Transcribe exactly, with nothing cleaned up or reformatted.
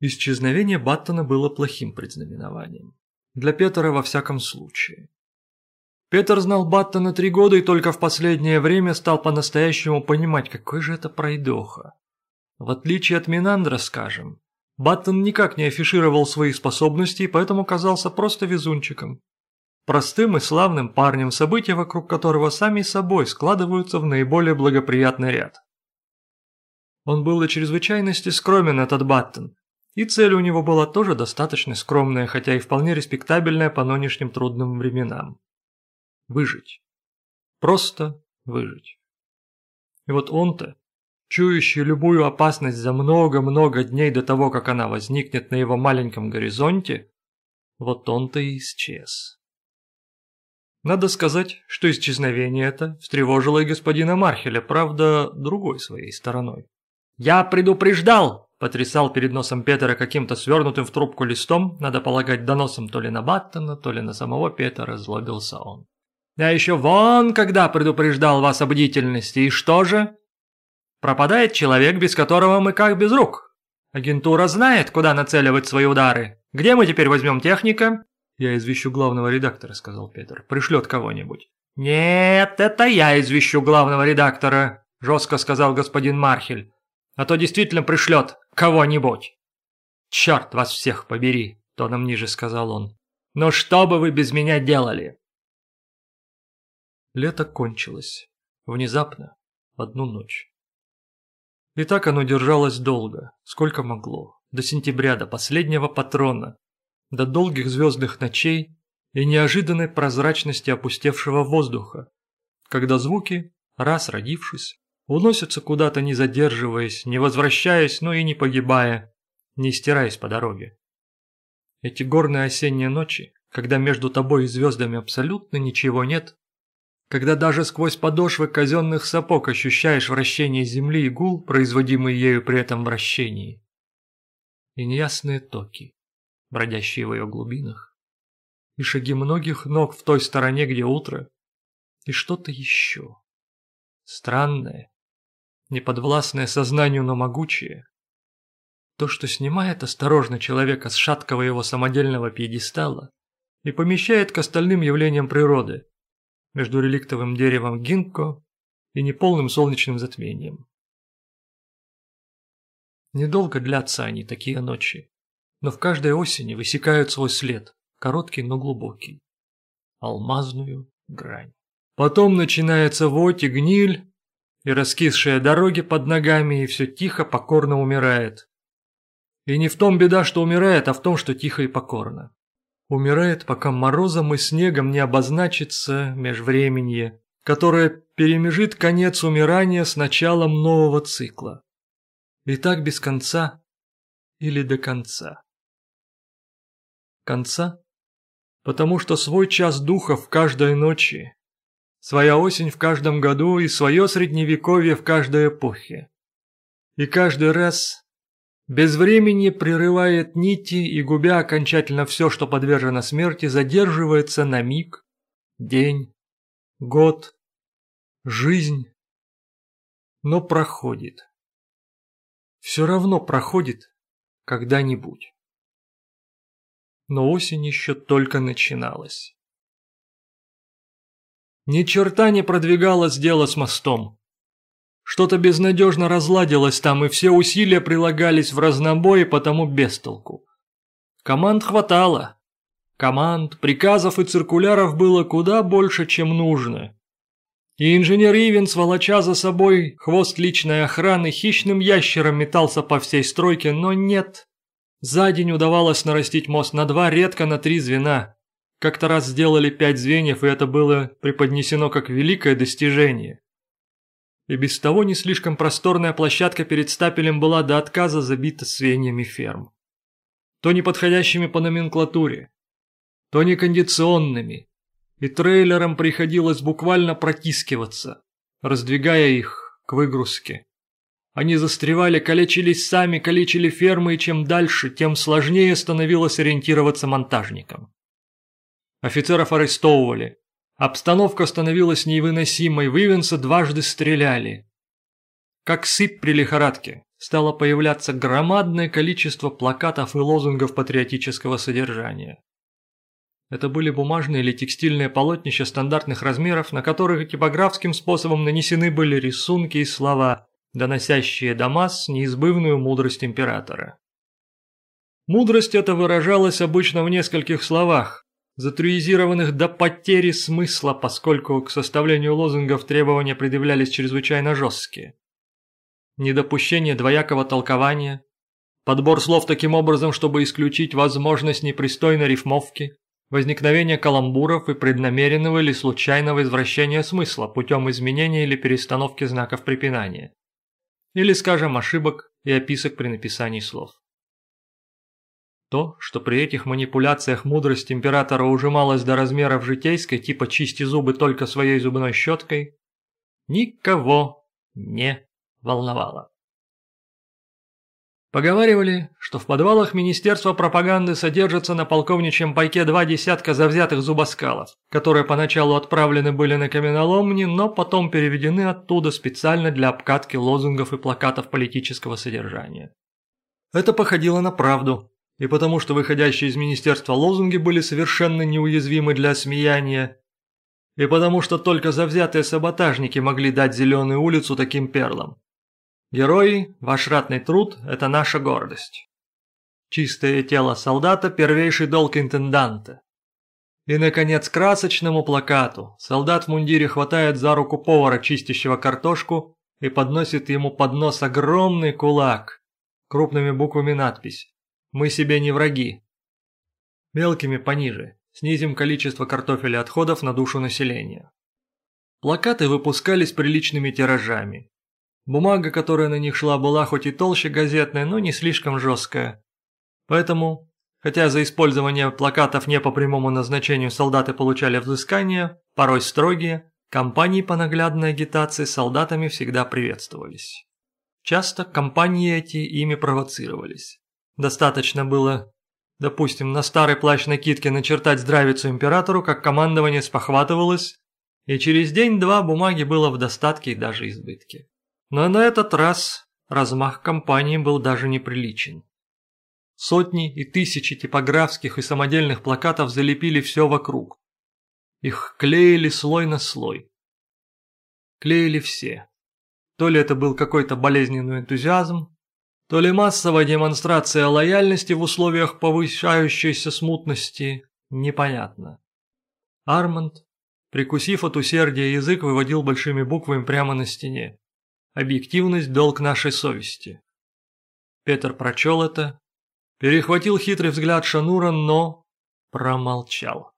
Исчезновение Баттона было плохим предзнаменованием. Для Петера во всяком случае. Петер знал Баттона три года и только в последнее время стал по-настоящему понимать, какой же это пройдоха. В отличие от Минандра, скажем, Баттон никак не афишировал свои способности и поэтому казался просто везунчиком. Простым и славным парнем, события вокруг которого сами собой складываются в наиболее благоприятный ряд. Он был до чрезвычайности скромен, этот Баттон, и цель у него была тоже достаточно скромная, хотя и вполне респектабельная по нынешним трудным временам. Выжить. Просто выжить. И вот он-то, чующий любую опасность за много-много дней до того, как она возникнет на его маленьком горизонте, вот он-то и исчез. Надо сказать, что исчезновение это встревожило и господина Мархеля, правда, другой своей стороной. «Я предупреждал!» – потрясал перед носом Петера каким-то свернутым в трубку листом, надо полагать, доносом то ли на Баттона, то ли на самого Петера, злобился он. «Я еще вон когда предупреждал вас о бдительности, и что же? Пропадает человек, без которого мы как без рук. Агентура знает, куда нацеливать свои удары. Где мы теперь возьмем техника?» «Я извещу главного редактора», – сказал Петер. «Пришлет кого-нибудь». «Нет, это я извещу главного редактора», – жестко сказал господин Мархель. «А то действительно пришлет кого-нибудь». «Черт вас всех побери», – тоном ниже сказал он. «Но что бы вы без меня делали?» Лето кончилось. Внезапно, в одну ночь. И так оно держалось долго, сколько могло, до сентября, до последнего патрона, до долгих звездных ночей и неожиданной прозрачности опустевшего воздуха, когда звуки, раз родившись, уносятся куда-то, не задерживаясь, не возвращаясь, но и не погибая, не стираясь по дороге. Эти горные осенние ночи, когда между тобой и звездами абсолютно ничего нет, когда даже сквозь подошвы казенных сапог ощущаешь вращение земли и гул, производимый ею при этом вращении, и неясные токи, бродящие в ее глубинах, и шаги многих ног в той стороне, где утро, и что-то еще. Странное, неподвластное сознанию, но могучее. То, что снимает осторожно человека с шаткого его самодельного пьедестала и помещает к остальным явлениям природы, между реликтовым деревом гинко и неполным солнечным затмением. Недолго длятся они, такие ночи, но в каждой осени высекают свой след, короткий, но глубокий, алмазную грань. Потом начинается воть и гниль, и раскисшие дороги под ногами, и все тихо, покорно умирает. И не в том беда, что умирает, а в том, что тихо и покорно. Умирает, пока морозом и снегом не обозначится межвременье, которое перемежит конец умирания с началом нового цикла. И так без конца или до конца. Конца, потому что свой час духа в каждой ночи, своя осень в каждом году и свое средневековье в каждой эпохе. И каждый раз безвременье прерывает нити и, губя окончательно все, что подвержено смерти, задерживается на миг, день, год, жизнь, но проходит. Все равно проходит когда-нибудь. Но осень еще только начиналась. Ни черта не продвигалось дело с мостом. Что-то безнадежно разладилось там, и все усилия прилагались в разнобой, и потому без толку. Команд хватало. Команд, приказов и циркуляров было куда больше, чем нужно. И инженер Ивенс, волоча за собой хвост личной охраны, хищным ящером метался по всей стройке, но нет. За день удавалось нарастить мост на два, редко на три звена. Как-то раз сделали пять звеньев, и это было преподнесено как великое достижение. И без того не слишком просторная площадка перед стапелем была до отказа забита свиньями ферм. То неподходящими по номенклатуре, то некондиционными, и трейлерам приходилось буквально протискиваться, раздвигая их к выгрузке. Они застревали, калечились сами, калечили фермы, и чем дальше, тем сложнее становилось ориентироваться монтажникам. Офицеров арестовывали. Обстановка становилась невыносимой, в Ивенса дважды стреляли. Как сыпь при лихорадке, стало появляться громадное количество плакатов и лозунгов патриотического содержания. Это были бумажные или текстильные полотнища стандартных размеров, на которых типографским способом нанесены были рисунки и слова, доносящие до масс неизбывную мудрость императора. Мудрость эта выражалась обычно в нескольких словах, затруизированных до потери смысла, поскольку к составлению лозунгов требования предъявлялись чрезвычайно жесткие. Недопущение двоякого толкования, подбор слов таким образом, чтобы исключить возможность непристойной рифмовки, возникновение каламбуров и преднамеренного или случайного извращения смысла путем изменения или перестановки знаков препинания, или, скажем, ошибок и описок при написании слов. То, что при этих манипуляциях мудрость императора ужималась до размеров житейской, типа «чисти зубы только своей зубной щеткой», никого не волновало. Поговаривали, что в подвалах Министерства пропаганды содержатся на полковничьем пайке два десятка завзятых зубоскалов, которые поначалу отправлены были на каменоломни, но потом переведены оттуда специально для обкатки лозунгов и плакатов политического содержания. Это походило на правду, и потому что выходящие из министерства лозунги были совершенно неуязвимы для осмеяния, и потому что только завзятые саботажники могли дать зеленую улицу таким перлам. Герои, ваш ратный труд – это наша гордость. Чистое тело солдата – первейший долг интенданта. И, наконец, красочному плакату. Солдат в мундире хватает за руку повара, чистящего картошку, и подносит ему под нос огромный кулак. Крупными буквами надпись «Мы себе не враги». Мелкими пониже. Снизим количество картофеля отходов на душу населения. Плакаты выпускались приличными тиражами. Бумага, которая на них шла, была хоть и толще газетной, но не слишком жесткая. Поэтому, хотя за использование плакатов не по прямому назначению солдаты получали взыскания, порой строгие, кампании по наглядной агитации солдатами всегда приветствовались. Часто кампании эти ими провоцировались. Достаточно было, допустим, на старой плащ-накидке начертать здравицу императору, как командование спохватывалось, и через день-два бумаги было в достатке и даже избытке. Но на этот раз размах кампании был даже неприличен. Сотни и тысячи типографских и самодельных плакатов залепили все вокруг. Их клеили слой на слой. Клеили все. То ли это был какой-то болезненный энтузиазм, то ли массовая демонстрация лояльности в условиях повышающейся смутности, непонятно. Арманд, прикусив от усердия язык, выводил большими буквами прямо на стене. Объективность – долг нашей совести. Петр прочел это, перехватил хитрый взгляд Шанура, но промолчал.